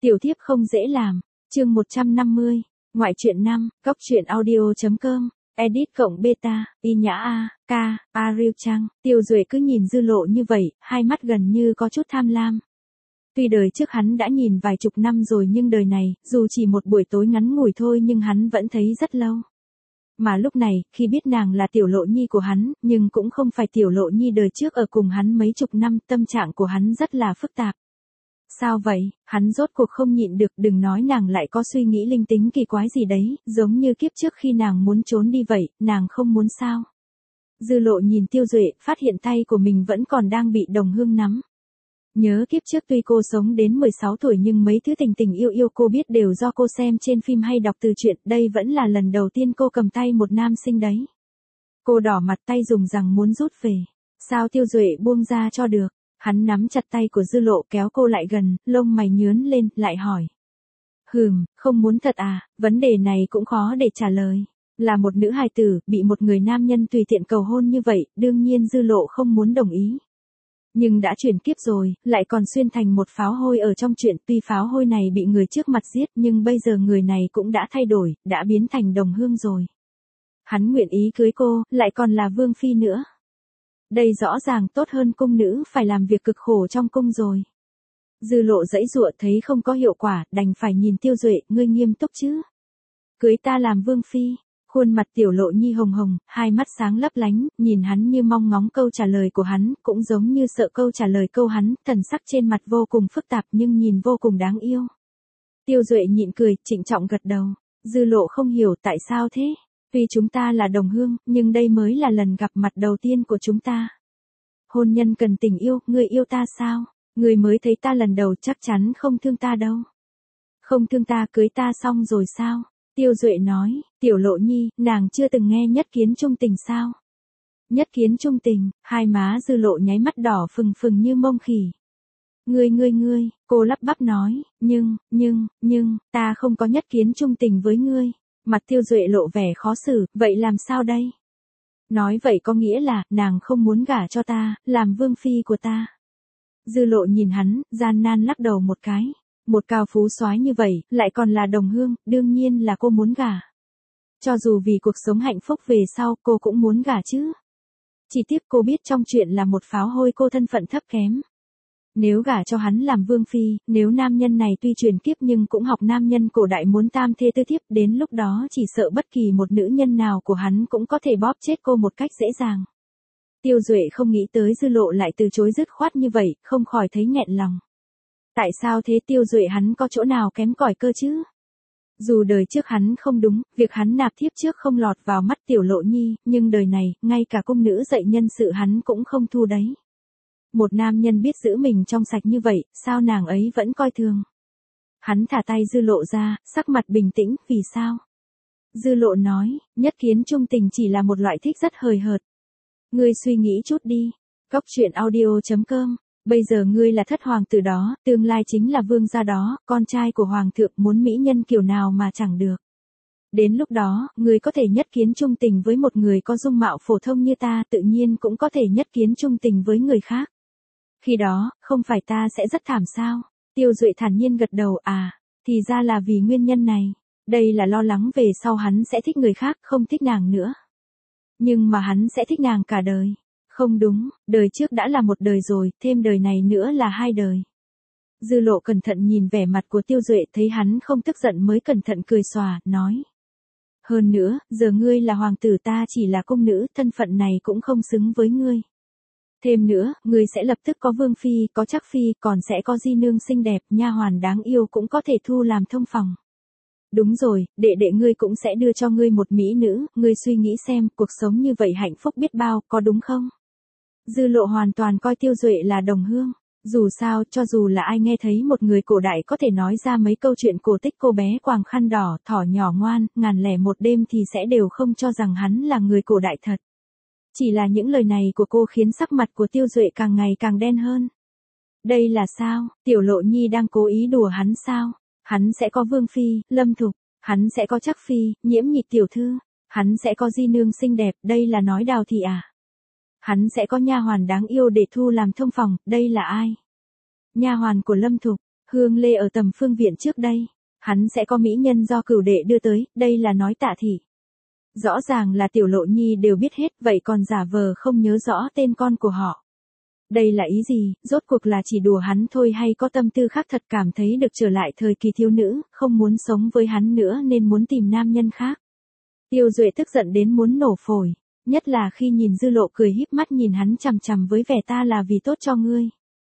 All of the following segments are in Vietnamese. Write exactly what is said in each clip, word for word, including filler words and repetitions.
Tiểu thiếp không dễ làm. Chương một trăm năm mươi. Ngoại truyện năm, góc truyện audio.com. Edit cộng beta, y nhã a, ca, Ariel Trang. Tiêu Duệ cứ nhìn Dư Lộ như vậy, hai mắt gần như có chút tham lam. Tuy đời trước hắn đã nhìn vài chục năm rồi nhưng đời này, dù chỉ một buổi tối ngắn ngủi thôi nhưng hắn vẫn thấy rất lâu. Mà lúc này, khi biết nàng là Tiểu Lộ Nhi của hắn, nhưng cũng không phải Tiểu Lộ Nhi đời trước ở cùng hắn mấy chục năm, tâm trạng của hắn rất là phức tạp. Sao vậy, hắn rốt cuộc không nhịn được, đừng nói nàng lại có suy nghĩ linh tính kỳ quái gì đấy, giống như kiếp trước khi nàng muốn trốn đi vậy, nàng không muốn sao. Dư Lộ nhìn Tiêu Duệ, phát hiện tay của mình vẫn còn đang bị Đồng Hương nắm. Nhớ kiếp trước tuy cô sống đến mười sáu tuổi nhưng mấy thứ tình tình yêu yêu cô biết đều do cô xem trên phim hay đọc từ truyện, đây vẫn là lần đầu tiên cô cầm tay một nam sinh đấy. Cô đỏ mặt tay dùng rằng muốn rút về. Sao Tiêu Duệ buông ra cho được? Hắn nắm chặt tay của Dư Lộ kéo cô lại gần, lông mày nhướn lên, lại hỏi. Hừm, không muốn thật à, vấn đề này cũng khó để trả lời. Là một nữ hài tử, bị một người nam nhân tùy tiện cầu hôn như vậy, đương nhiên Dư Lộ không muốn đồng ý. Nhưng đã chuyển kiếp rồi, lại còn xuyên thành một pháo hôi ở trong chuyện, tuy pháo hôi này bị người trước mặt giết nhưng bây giờ người này cũng đã thay đổi, đã biến thành Đồng Hương rồi. Hắn nguyện ý cưới cô, lại còn là vương phi nữa. Đây rõ ràng tốt hơn cung nữ phải làm việc cực khổ trong cung rồi. Dư Lộ giãy giụa thấy không có hiệu quả, đành phải nhìn Tiêu Duệ, ngươi nghiêm túc chứ? Cưới ta làm vương phi. Khuôn mặt Tiểu Lộ Nhi hồng hồng, hai mắt sáng lấp lánh, nhìn hắn như mong ngóng câu trả lời của hắn, cũng giống như sợ câu trả lời câu hắn, thần sắc trên mặt vô cùng phức tạp nhưng nhìn vô cùng đáng yêu. Tiêu Duệ nhịn cười, trịnh trọng gật đầu. Dư Lộ không hiểu tại sao thế. Tuy chúng ta là đồng hương, nhưng đây mới là lần gặp mặt đầu tiên của chúng ta. Hôn nhân cần tình yêu, ngươi yêu ta sao? Ngươi mới thấy ta lần đầu chắc chắn không thương ta đâu. Không thương ta cưới ta xong rồi sao? Tiêu Duệ nói, Tiểu Lộ Nhi, nàng chưa từng nghe nhất kiến trung tình sao? Nhất kiến trung tình, hai má Dư Lộ nháy mắt đỏ phừng phừng như mông khỉ. Ngươi ngươi ngươi, cô lắp bắp nói, nhưng, nhưng, nhưng, ta không có nhất kiến trung tình với ngươi. Mặt Tiêu Duệ lộ vẻ khó xử, vậy làm sao đây? Nói vậy có nghĩa là, nàng không muốn gả cho ta, làm vương phi của ta. Dư Lộ nhìn hắn, gian nan lắc đầu một cái. Một cao phú soái như vậy, lại còn là đồng hương, đương nhiên là cô muốn gả. Cho dù vì cuộc sống hạnh phúc về sau, cô cũng muốn gả chứ. Chỉ tiếc cô biết trong chuyện là một pháo hôi, cô thân phận thấp kém. Nếu gả cho hắn làm vương phi, nếu nam nhân này tuy truyền kiếp nhưng cũng học nam nhân cổ đại muốn tam thê tư thiếp, đến lúc đó chỉ sợ bất kỳ một nữ nhân nào của hắn cũng có thể bóp chết cô một cách dễ dàng. Tiêu Duệ không nghĩ tới Dư Lộ lại từ chối dứt khoát như vậy, không khỏi thấy nghẹn lòng. Tại sao thế? Tiêu Duệ hắn có chỗ nào kém cỏi cơ chứ? Dù đời trước hắn không đúng, việc hắn nạp thiếp trước không lọt vào mắt Tiểu Lộ Nhi, nhưng đời này, ngay cả cung nữ dạy nhân sự hắn cũng không thu đấy. Một nam nhân biết giữ mình trong sạch như vậy, sao nàng ấy vẫn coi thường? Hắn thả tay Dư Lộ ra, sắc mặt bình tĩnh, vì sao? Dư Lộ nói, nhất kiến trung tình chỉ là một loại thích rất hời hợt. Ngươi suy nghĩ chút đi. Góc truyện audio.com. Bây giờ ngươi là thất hoàng tử đó, tương lai chính là vương gia đó, con trai của hoàng thượng, muốn mỹ nhân kiểu nào mà chẳng được. Đến lúc đó, ngươi có thể nhất kiến trung tình với một người có dung mạo phổ thông như ta, tự nhiên cũng có thể nhất kiến trung tình với người khác. Khi đó, không phải ta sẽ rất thảm sao? Tiêu Duệ thản nhiên gật đầu, à, thì ra là vì nguyên nhân này. Đây là lo lắng về sau hắn sẽ thích người khác, không thích nàng nữa. Nhưng mà hắn sẽ thích nàng cả đời. Không đúng, đời trước đã là một đời rồi, thêm đời này nữa là hai đời. Dư Lộ cẩn thận nhìn vẻ mặt của Tiêu Duệ, thấy hắn không tức giận mới cẩn thận cười xòa, nói. Hơn nữa, giờ ngươi là hoàng tử, ta chỉ là cung nữ, thân phận này cũng không xứng với ngươi. Thêm nữa, ngươi sẽ lập tức có vương phi, có trắc phi, còn sẽ có di nương xinh đẹp, nha hoàn đáng yêu cũng có thể thu làm thông phòng. Đúng rồi, đệ đệ ngươi cũng sẽ đưa cho ngươi một mỹ nữ, ngươi suy nghĩ xem, cuộc sống như vậy hạnh phúc biết bao, có đúng không? Dư Lộ hoàn toàn coi Tiêu Duệ là đồng hương. Dù sao, cho dù là ai nghe thấy một người cổ đại có thể nói ra mấy câu chuyện cổ tích cô bé quàng khăn đỏ, thỏ nhỏ ngoan, ngàn lẻ một đêm thì sẽ đều không cho rằng hắn là người cổ đại thật. Chỉ là những lời này của cô khiến sắc mặt của Tiêu Duệ càng ngày càng đen hơn. Đây là sao? Tiểu Lộ Nhi đang cố ý đùa hắn sao? Hắn sẽ có vương phi, Lâm Thục, hắn sẽ có trắc phi, Nhiễm Nhị tiểu thư, hắn sẽ có di nương xinh đẹp, đây là nói đào thì à? Hắn sẽ có nha hoàn đáng yêu để thu làm thông phòng, đây là ai? Nha hoàn của Lâm Thục, Hương lê ở tầm phương viện trước đây. Hắn sẽ có mỹ nhân do cửu đệ đưa tới, đây là nói Tạ thị. Rõ ràng là Tiểu Lộ Nhi đều biết hết, vậy còn giả vờ không nhớ rõ tên con của họ. Đây là ý gì, rốt cuộc là chỉ đùa hắn thôi hay có tâm tư khác thật, cảm thấy được trở lại thời kỳ thiếu nữ, không muốn sống với hắn nữa nên muốn tìm nam nhân khác. Tiêu Duệ tức giận đến muốn nổ phổi, nhất là khi nhìn Dư Lộ cười híp mắt nhìn hắn chằm chằm với vẻ ta là vì tốt cho ngươi.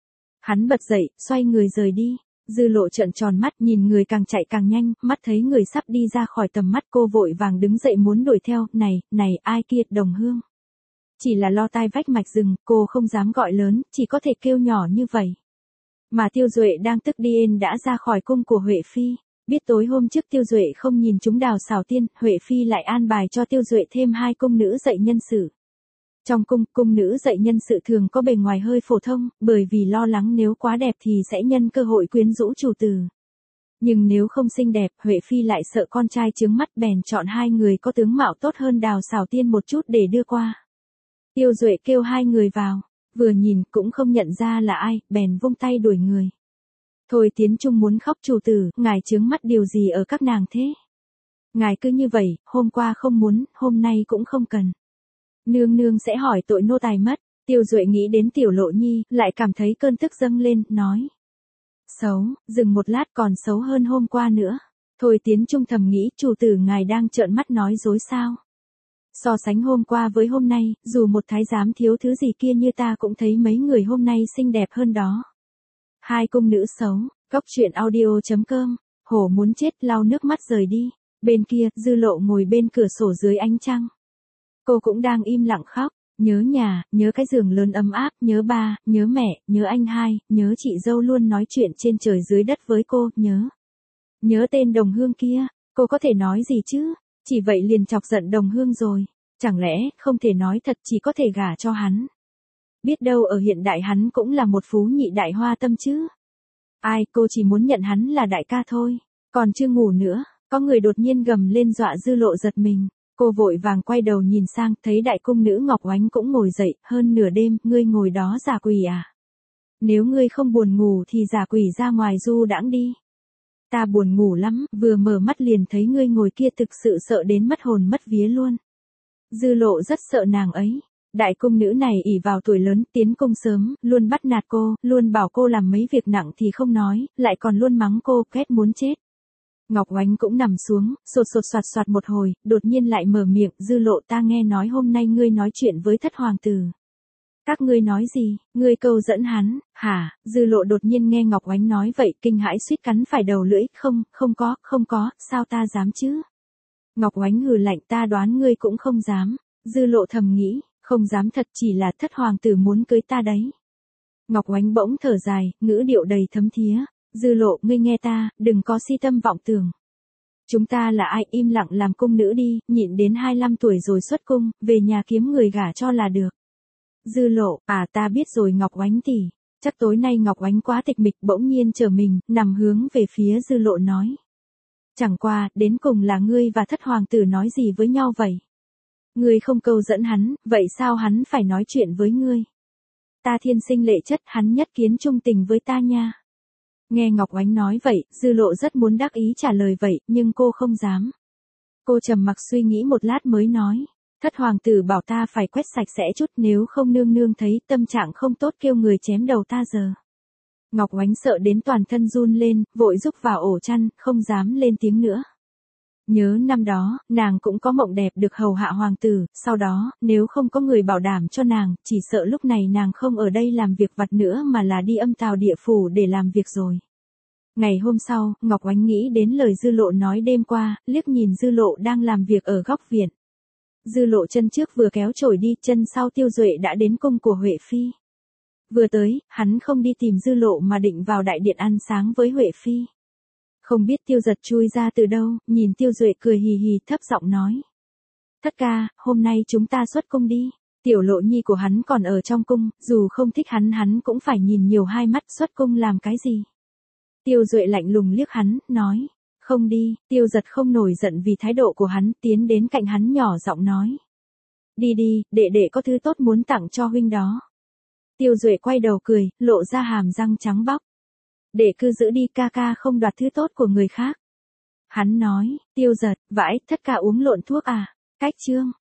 Hắn bật dậy, xoay người rời đi. Dư Lộ trợn tròn mắt nhìn người càng chạy càng nhanh, mắt thấy người sắp đi ra khỏi tầm mắt cô vội vàng đứng dậy muốn đuổi theo, này, này, ai kia, Đồng Hương. Chỉ là lo tai vách mạch rừng, cô không dám gọi lớn, chỉ có thể kêu nhỏ như vậy. Mà Tiêu Duệ đang tức điên đã ra khỏi cung của Huệ Phi. Biết tối hôm trước Tiêu Duệ không nhìn chúng Đào Xảo Tiên, Huệ Phi lại an bài cho Tiêu Duệ thêm hai cung nữ dạy nhân sự. Trong cung, cung nữ dạy nhân sự thường có bề ngoài hơi phổ thông, bởi vì lo lắng nếu quá đẹp thì sẽ nhân cơ hội quyến rũ chủ tử. Nhưng nếu không xinh đẹp, Huệ Phi lại sợ con trai chướng mắt bèn chọn hai người có tướng mạo tốt hơn Đào Xảo Tiên một chút để đưa qua. Tiêu Duệ kêu hai người vào, vừa nhìn cũng không nhận ra là ai, bèn vung tay đuổi người. Thôi Tiến Trung muốn khóc, chủ tử, ngài chướng mắt điều gì ở các nàng thế? Ngài cứ như vậy, hôm qua không muốn, hôm nay cũng không cần. Nương nương sẽ hỏi tội nô tài mất. Tiêu Duệ nghĩ đến Tiểu Lộ Nhi, lại cảm thấy cơn tức dâng lên, nói. Xấu, dừng một lát, còn xấu hơn hôm qua nữa. Thôi Tiến Trung thầm nghĩ, chủ tử ngài đang trợn mắt nói dối sao? So sánh hôm qua với hôm nay, dù một thái giám thiếu thứ gì kia như ta cũng thấy mấy người hôm nay xinh đẹp hơn đó. Hai cung nữ xấu, Cóc Truyện Audio chấm com, hổ muốn chết lau nước mắt rời đi. Bên kia, Dư Lộ ngồi bên cửa sổ dưới ánh trăng. Cô cũng đang im lặng khóc, nhớ nhà, nhớ cái giường lớn ấm áp, nhớ ba, nhớ mẹ, nhớ anh hai, nhớ chị dâu luôn nói chuyện trên trời dưới đất với cô, nhớ. Nhớ tên Đồng Hương kia, cô có thể nói gì chứ, chỉ vậy liền chọc giận Đồng Hương rồi, chẳng lẽ không thể nói thật chỉ có thể gả cho hắn. Biết đâu ở hiện đại hắn cũng là một phú nhị đại hoa tâm chứ. Ai, cô chỉ muốn nhận hắn là đại ca thôi, còn chưa ngủ nữa, có người đột nhiên gầm lên dọa Dư Lộ giật mình. Cô vội vàng quay đầu nhìn sang, thấy đại cung nữ Ngọc Oánh cũng ngồi dậy, hơn nửa đêm, ngươi ngồi đó giả quỷ à? Nếu ngươi không buồn ngủ thì giả quỷ ra ngoài du đãng đi. Ta buồn ngủ lắm, vừa mở mắt liền thấy ngươi ngồi kia thực sự sợ đến mất hồn mất vía luôn. Dư Lộ rất sợ nàng ấy. Đại cung nữ này ỷ vào tuổi lớn, tiến cung sớm, luôn bắt nạt cô, luôn bảo cô làm mấy việc nặng thì không nói, lại còn luôn mắng cô, ghét muốn chết. Ngọc Oánh cũng nằm xuống, sột sột soạt soạt một hồi, đột nhiên lại mở miệng, Dư Lộ, ta nghe nói hôm nay ngươi nói chuyện với thất hoàng tử. Các ngươi nói gì, ngươi câu dẫn hắn, hả? Dư Lộ đột nhiên nghe Ngọc Oánh nói vậy, kinh hãi suýt cắn phải đầu lưỡi, không, không có, không có, sao ta dám chứ? Ngọc Oánh hừ lạnh, ta đoán ngươi cũng không dám. Dư Lộ thầm nghĩ, không dám thật, chỉ là thất hoàng tử muốn cưới ta đấy. Ngọc Oánh bỗng thở dài, ngữ điệu đầy thấm thía. Dư Lộ, ngươi nghe ta, đừng có si tâm vọng tưởng. Chúng ta là ai, im lặng làm cung nữ đi, nhịn đến hai mươi lăm tuổi rồi xuất cung, về nhà kiếm người gả cho là được. Dư Lộ, à ta biết rồi Ngọc Oánh tỷ. Chắc tối nay Ngọc Oánh quá tịch mịch, bỗng nhiên trở mình, nằm hướng về phía Dư Lộ nói. Chẳng qua, đến cùng là ngươi và thất hoàng tử nói gì với nhau vậy? Ngươi không câu dẫn hắn, vậy sao hắn phải nói chuyện với ngươi? Ta thiên sinh lệ chất, hắn nhất kiến trung tình với ta nha. Nghe Ngọc Oánh nói vậy, Dư Lộ rất muốn đắc ý trả lời vậy, nhưng cô không dám. Cô trầm mặc suy nghĩ một lát mới nói, thất hoàng tử bảo ta phải quét sạch sẽ chút, nếu không nương nương thấy tâm trạng không tốt kêu người chém đầu ta giờ. Ngọc Oánh sợ đến toàn thân run lên, vội rúc vào ổ chăn, không dám lên tiếng nữa. Nhớ năm đó, nàng cũng có mộng đẹp được hầu hạ hoàng tử, sau đó, nếu không có người bảo đảm cho nàng, chỉ sợ lúc này nàng không ở đây làm việc vặt nữa mà là đi âm tào địa phủ để làm việc rồi. Ngày hôm sau, Ngọc Oánh nghĩ đến lời Dư Lộ nói đêm qua, liếc nhìn Dư Lộ đang làm việc ở góc viện. Dư Lộ chân trước vừa kéo chổi đi, chân sau Tiêu Duệ đã đến cung của Huệ Phi. Vừa tới, hắn không đi tìm Dư Lộ mà định vào đại điện ăn sáng với Huệ Phi. Không biết Tiêu Giật chui ra từ đâu, nhìn Tiêu Duệ cười hì hì thấp giọng nói. Thất ca, hôm nay chúng ta xuất cung đi. Tiểu Lộ Nhi của hắn còn ở trong cung, dù không thích hắn hắn cũng phải nhìn nhiều hai mắt, xuất cung làm cái gì. Tiêu Duệ lạnh lùng liếc hắn, nói. Không đi, Tiêu Giật không nổi giận vì thái độ của hắn, tiến đến cạnh hắn nhỏ giọng nói. Đi đi, đệ đệ có thứ tốt muốn tặng cho huynh đó. Tiêu Duệ quay đầu cười, lộ ra hàm răng trắng bóc. Để cứ giữ đi ca ca không đoạt thứ tốt của người khác. Hắn nói, Tiêu Giật, vãi, thất ca uống lộn thuốc à? Cách chương.